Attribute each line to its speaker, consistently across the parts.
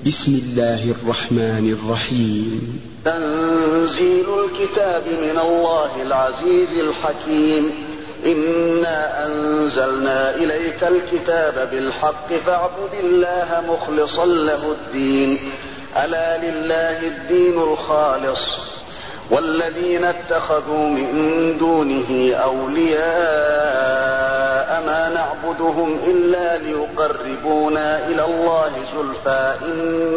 Speaker 1: بسم الله الرحمن الرحيم.
Speaker 2: تنزيل الكتاب من الله العزيز الحكيم. إنا أنزلنا إليك الكتاب بالحق فاعبد الله مخلصا له الدين. ألا لله الدين الخالص والذين اتخذوا من دونه أولياء ما نعبدهم إلا ليقربونا إلى الله زلفى إن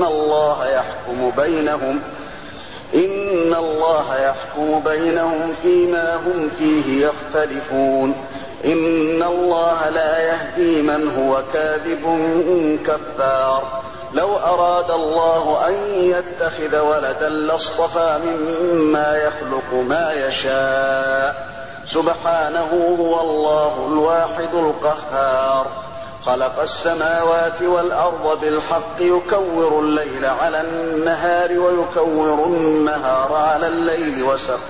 Speaker 2: الله يحكم بينهم فيما هم فيه يختلفون. إن الله لا يهدي من هو كاذب كفار. لو أراد الله أن يتخذ ولدا لاصطفى مما يخلق ما يشاء سبحانه هو الله الواحد القهار. خلق السماوات والأرض بالحق يكور الليل على النهار ويكور النهار على الليل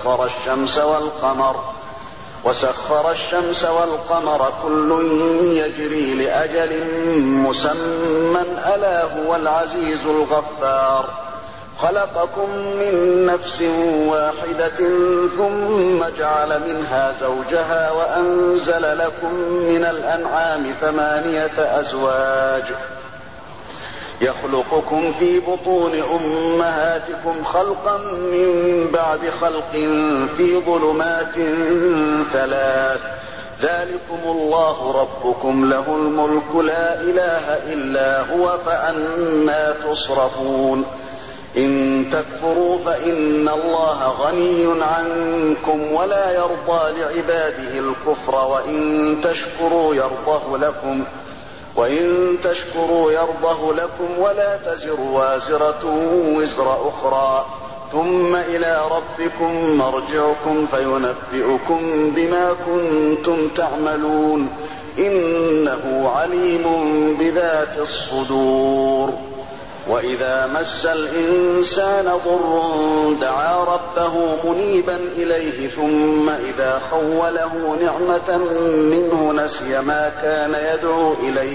Speaker 2: وسخر الشمس والقمر كل يجري لأجل مسمى ألا هو العزيز الغفار. خلقكم من نفس واحدة ثم جعل منها زوجها وأنزل لكم من الأنعام 8 أزواج يخلقكم في بطون أمهاتكم خلقا من بعد خلق في ظلمات 3. ذلكم الله ربكم له الملك لا إله إلا هو فأنى تصرفون. إن تكفروا فإن الله غني عنكم ولا يرضى لعباده الكفر وإن تشكروا يرضه لكم ولا تزر وازرة وزر أخرى ثم إلى ربكم مرجعكم فينبئكم بما كنتم تعملون إنه عليم بذات الصدور. وإذا مس الإنسان ضر دعا ربه منيبا إليه ثم إذا خوله نعمة منه نسي ما كان يدعو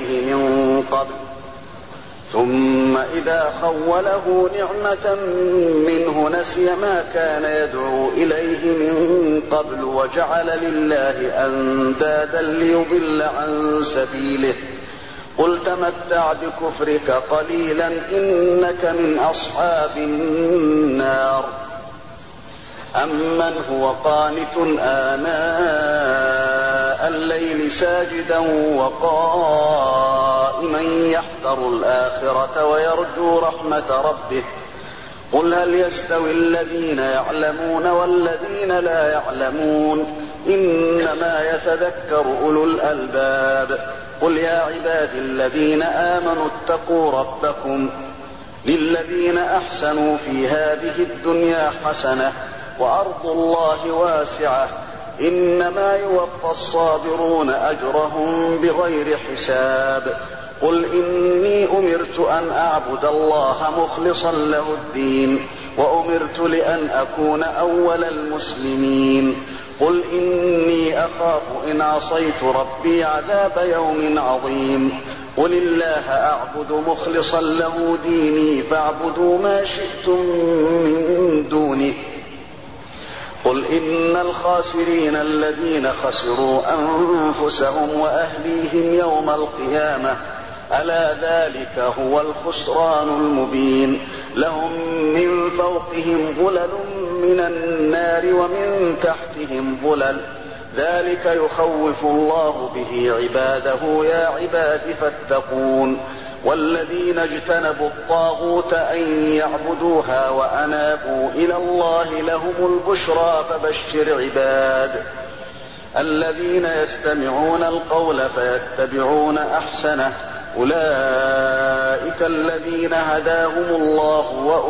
Speaker 2: إليه من قبل وجعل لله أندادا ليضل عن سبيله. قل تمتع بكفرك قليلا إنك من أصحاب النار. أمن هو قانت آناء الليل ساجدا وقائما يحذر الآخرة ويرجو رحمة ربه. قل هل يستوي الذين يعلمون والذين لا يعلمون إنما يتذكر أولو الألباب. قل يا عبادي الذين آمنوا اتقوا ربكم للذين أحسنوا في هذه الدنيا حسنة وأرض الله واسعة إنما يوفى الصابرون أجرهم بغير حساب. قل إني أمرت أن أعبد الله مخلصا له الدين وأمرت لأن أكون أول المسلمين. قل إني أخاف إن عصيت ربي عذاب يوم عظيم. قل الله أعبد مخلصا له ديني فاعبدوا ما شئتم من دونه. قل إن الخاسرين الذين خسروا أنفسهم وأهليهم يوم القيامة ألا ذلك هو الخسران المبين. لهم من فوقهم ظلل من النار ومن تحتهم ظلل ذلك يخوف الله به عباده يا عباد فاتقون. والذين اجتنبوا الطاغوت أن يعبدوها وأنابوا إلى الله لهم البشرى فبشر عباد الذين يستمعون القول فيتبعون أحسنه أولئك الذين هداهم الله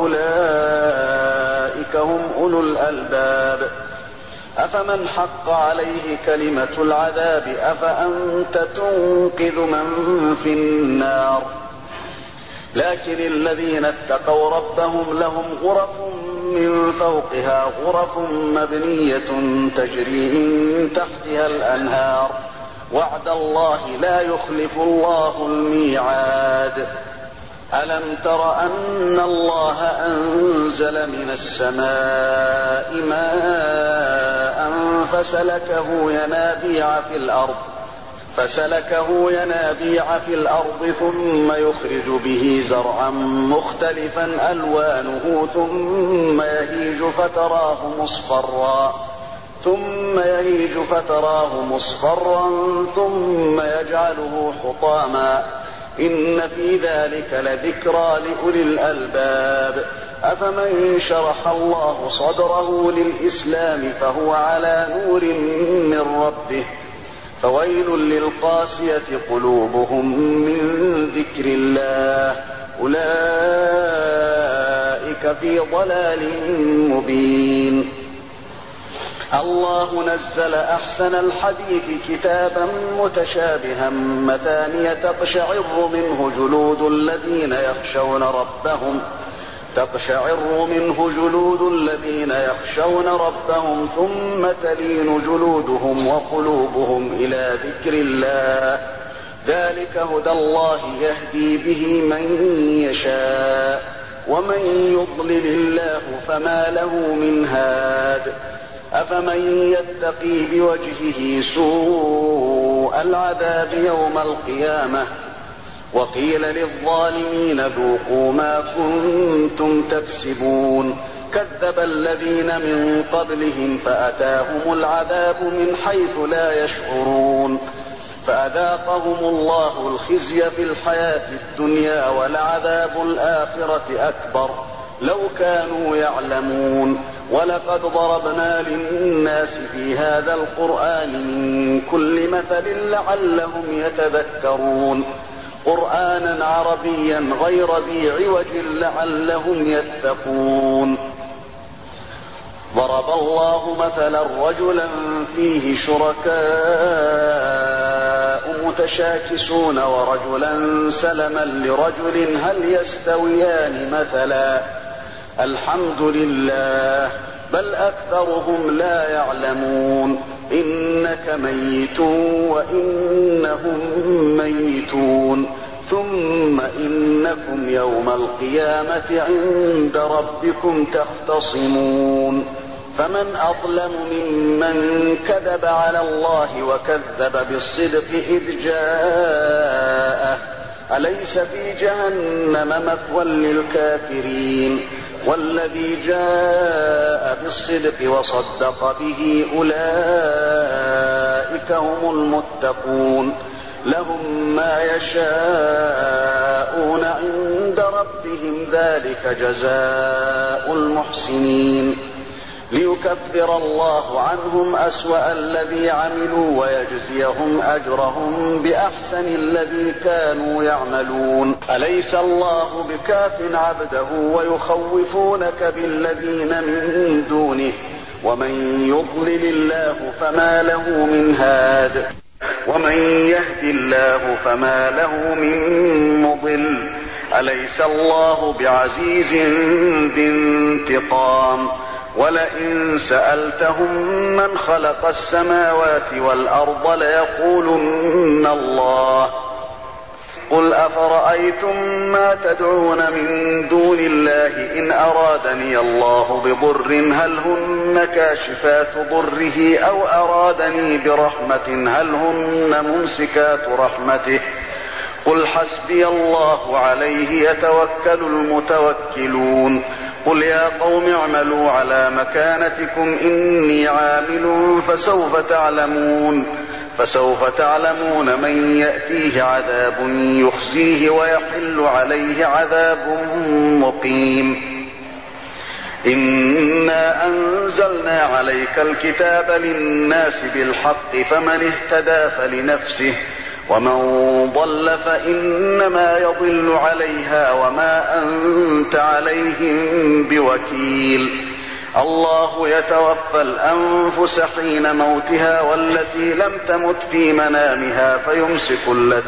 Speaker 2: وأولئك هم أولو الألباب. أفمن حق عليه كلمة العذاب أفأنت تنقذ من في النار. لكن الذين اتقوا ربهم لهم غرف من فوقها غرف مبنية تجري من تحتها الأنهار وعد الله لا يخلف الله الميعاد. ألم تر أن الله أنزل من السماء ماء فسلكه ينابيع في الأرض ثم يخرج به زرعا مختلفا ألوانه ثم يهيج فتراه مصفرا ثم يجعله حطاما إن في ذلك لذكرى لأولي الألباب أفمن شرح الله صدره للإسلام فهو على نور من ربه فويل للقاسية قلوبهم من ذكر الله أولئك في ضلال مبين. الله نزل أحسن الحديث كتابا متشابها مثانية تقشعر منه جلود الذين يخشون ربهم ثم تلين جلودهم وقلوبهم إلى ذكر الله ذلك هدى الله يهدي به من يشاء ومن يضلل الله فما له من هاد أفمن يتقي بوجهه سوء العذاب يوم القيامة وقيل للظالمين ذوقوا ما كنتم تكسبون كذب الذين من قبلهم فأتاهم العذاب من حيث لا يشعرون فأذاقهم الله الخزي في الحياة الدنيا ولعذاب الآخرة أكبر لو كانوا يعلمون ولقد ضربنا للناس في هذا القرآن من كل مثل لعلهم يتذكرون قرآنا عربيا غير ذي عوج لعلهم يتقون. ضرب الله مثلا رجلا فيه شركاء متشاكسون ورجلا سلما لرجل هل يستويان مثلا الحمد لله بل أكثرهم لا يعلمون إنك ميت وإنهم ميتون ثم إنكم يوم القيامة عند ربكم تختصمون فمن أظلم ممن كذب على الله وكذب بالصدق إذ جاءه أليس في جهنم مثوى للكافرين والذي جاء بالصدق وصدق به أولئك هم المتقون لهم ما يشاءون عند ربهم ذلك جزاء المحسنين ليكفر الله عنهم أسوأ الذي عملوا ويجزيهم أجرهم بأحسن الذي كانوا يعملون أليس الله بكاف عبده ويخوفونك بالذين من دونه ومن يضلل الله فما له من هاد ومن يهد الله فما له من مضل أليس الله بعزيز ذي انتقام ولئن سألتهم من خلق السماوات والأرض ليقولن الله قل أفرأيتم ما تدعون من دون الله إن أرادني الله بضر هل هن كاشفات ضره أو أرادني برحمة هل هن ممسكات رحمته قل حسبي الله عليه يتوكل المتوكلون قل يا قوم اعملوا على مكانتكم إني عامل فسوف تعلمون من يأتيه عذاب يخزيه ويحل عليه عذاب مقيم إنا أنزلنا عليك الكتاب للناس بالحق فمن اهتدى فلنفسه ومن ضل فإنما يضل عليها وما أنت عليهم بوكيل الله يتوفى الأنفس حين موتها والتي لم تمت في منامها فيمسك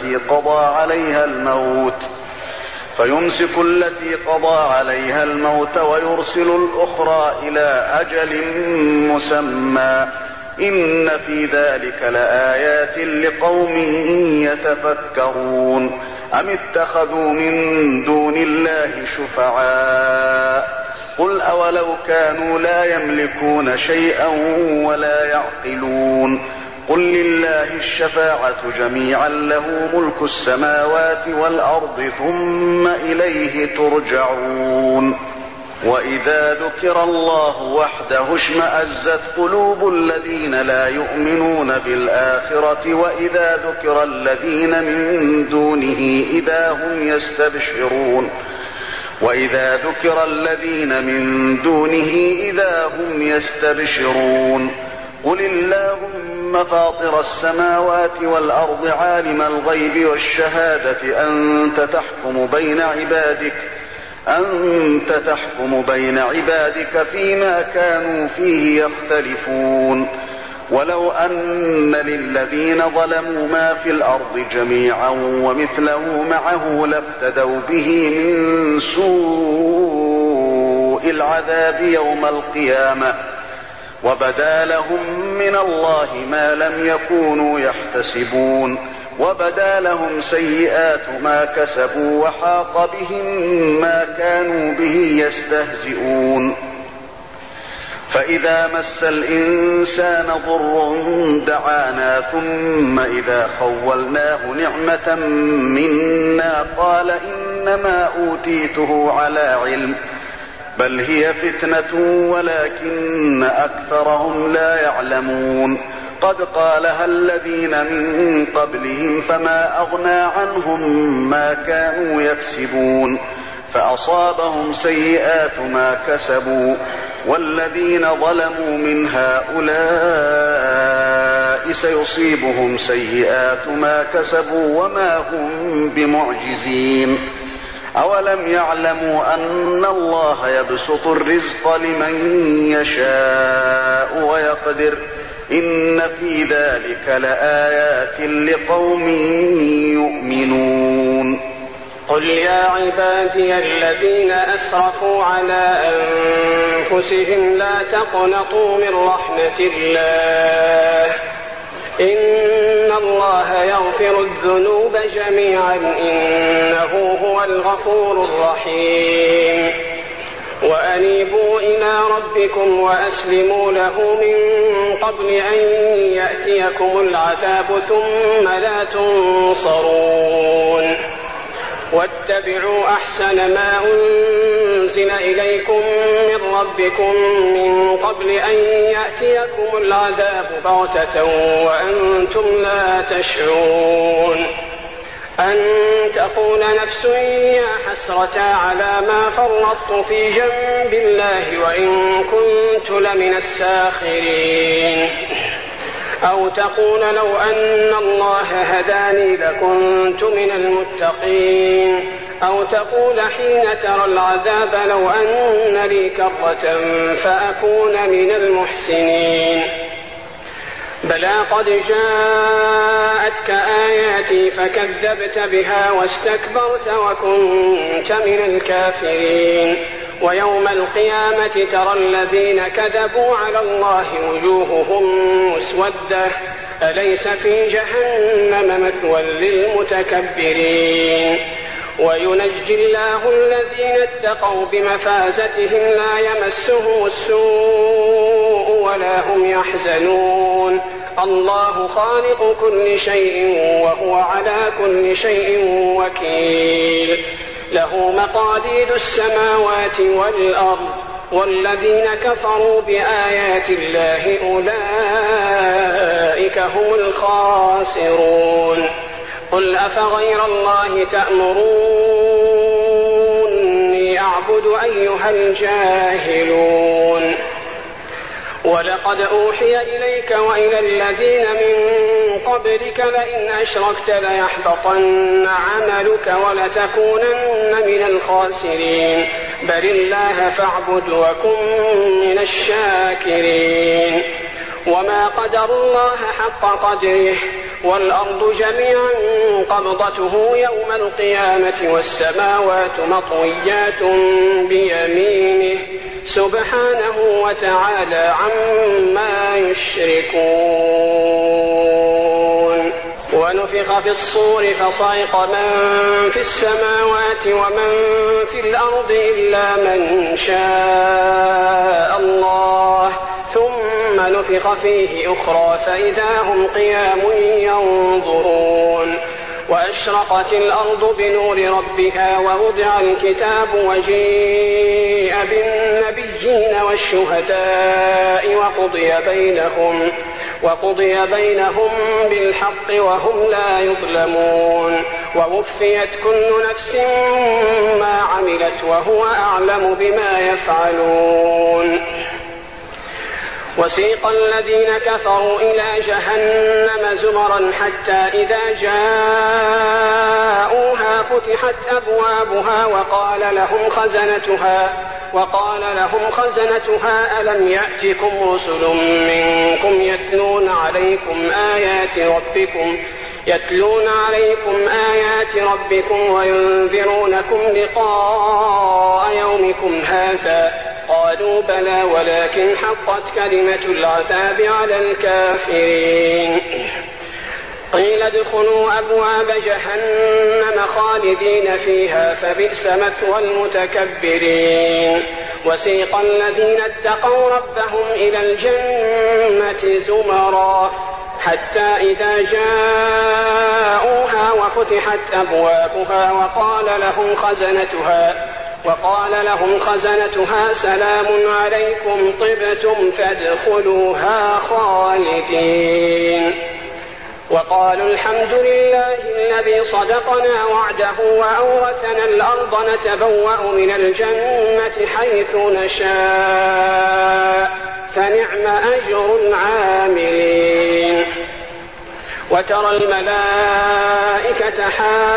Speaker 2: التي قضى عليها الموت ويرسل الأخرى إلى أجل مسمى إن في ذلك لآيات لقوم يتفكرون أم اتخذوا من دون الله شفعاء قل أولو كانوا لا يملكون شيئا ولا يعقلون قل لله الشفاعة جميعا له ملك السماوات والأرض ثم إليه ترجعون وإذا ذكر الله وحده اشمأزت قلوب الذين لا يؤمنون بالآخرة وإذا ذكر الذين من دونه إذا هم يستبشرون وإذا ذكر الذين من دونه إذا هم يستبشرون قل اللهم فاطر السماوات والأرض عالم الغيب والشهادة أنت تحكم بين عبادك فيما كانوا فيه يختلفون ولو أن للذين ظلموا ما في الأرض جميعا ومثله معه لافتدوا به من سوء العذاب يوم القيامة وبدا لهم من الله ما لم يكونوا يحتسبون وبدا لهم سيئات ما كسبوا وحاق بهم ما كانوا به يستهزئون فإذا مس الإنسان ضر دعانا ثم إذا خولناه نعمة منا قال إنما أوتيته على علم بل هي فتنة ولكن أكثرهم لا يعلمون قد قالها الذين من قبلهم فما أغنى عنهم ما كانوا يكسبون فأصابهم سيئات ما كسبوا والذين ظلموا من هؤلاء سيصيبهم سيئات ما كسبوا وما هم بمعجزين أولم يعلموا أن الله يبسط الرزق لمن يشاء ويقدر إن في ذلك لآيات لقوم يؤمنون
Speaker 3: قل يا عبادي الذين أسرفوا على أنفسهم لا تقنطوا من رحمة الله إن الله يغفر الذنوب جميعا إنه هو الغفور الرحيم وأنيبوا إلى ربكم وأسلموا له من قبل أن يأتيكم العذاب ثم لا تنصرون واتبعوا أحسن ما أنزل إليكم من ربكم من قبل أن يأتيكم العذاب بغتة وأنتم لا تشعرون أن تقول نفس يا حسرة على ما فرطت في جنب الله وإن كنت لمن الساخرين أو تقول لو أن الله هداني لكنت من المتقين أو تقول حين ترى العذاب لو أن لي كرة فأكون من المحسنين بلى قد جاءتك آياتي فكذبت بها واستكبرت وكنت من الكافرين ويوم القيامة ترى الذين كذبوا على الله وجوههم مسودة أليس في جهنم مثوى للمتكبرين وينجي الله الذين اتقوا بمفازتهم لا يمسهم السوء ولا هم يحزنون الله خالق كل شيء وهو على كل شيء وكيل له مقاليد السماوات والأرض والذين كفروا بآيات الله أولئك هم الخاسرون قل أفغير الله تأمروني أعبد أيها الجاهلون ولقد أوحي إليك وإلى الذين من قبلك لئن أشركت ليحبطن عملك ولتكونن من الخاسرين بل الله فاعبد وكن من الشاكرين وما قدر الله حق قدره والأرض جميعا قبضته يوم القيامة والسماوات مطويات بيمينه سبحانه وتعالى عما يشركون ونفخ في الصور فصعق من في السماوات ومن في الأرض إلا من شاء الله ثم نفخ فيه أخرى فإذا هم قيام ينظرون وأشرقت الأرض بنور ربها ووضع الكتاب وجيء بالنبيين والشهداء وقضي بينهم بالحق وهم لا يظلمون ووفيت كل نفس ما عملت وهو أعلم بما يفعلون وسيق الذين كفروا إلى جهنم زمرا حتى إذا جاءوها فتحت أبوابها وقال لهم خزنتها ألم يأتكم رسل منكم يتلون عليكم آيات ربكم وينذرونكم لقاء يومكم هذا قالوا بلى ولكن حقت كلمة العذاب على الكافرين قيل ادخلوا أبواب جهنم خالدين فيها فبئس مثوى المتكبرين وسيق الذين اتقوا ربهم إلى الجنة زمرا حتى إذا جاءوها وفتحت أبوابها وقال لهم خزنتها سلام عليكم طبتم فادخلوها خالدين وقالوا الحمد لله الذي صدقنا وعده وأورثنا الأرض نتبوأ من الجنة حيث نشاء فنعم أجر العاملين وترى الملائكة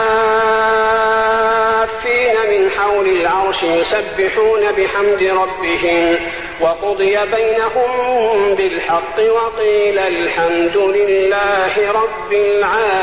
Speaker 3: حافين من حول العرش يسبحون بحمد ربهم وقضي بينهم بالحق وقيل الحمد لله رب العالمين.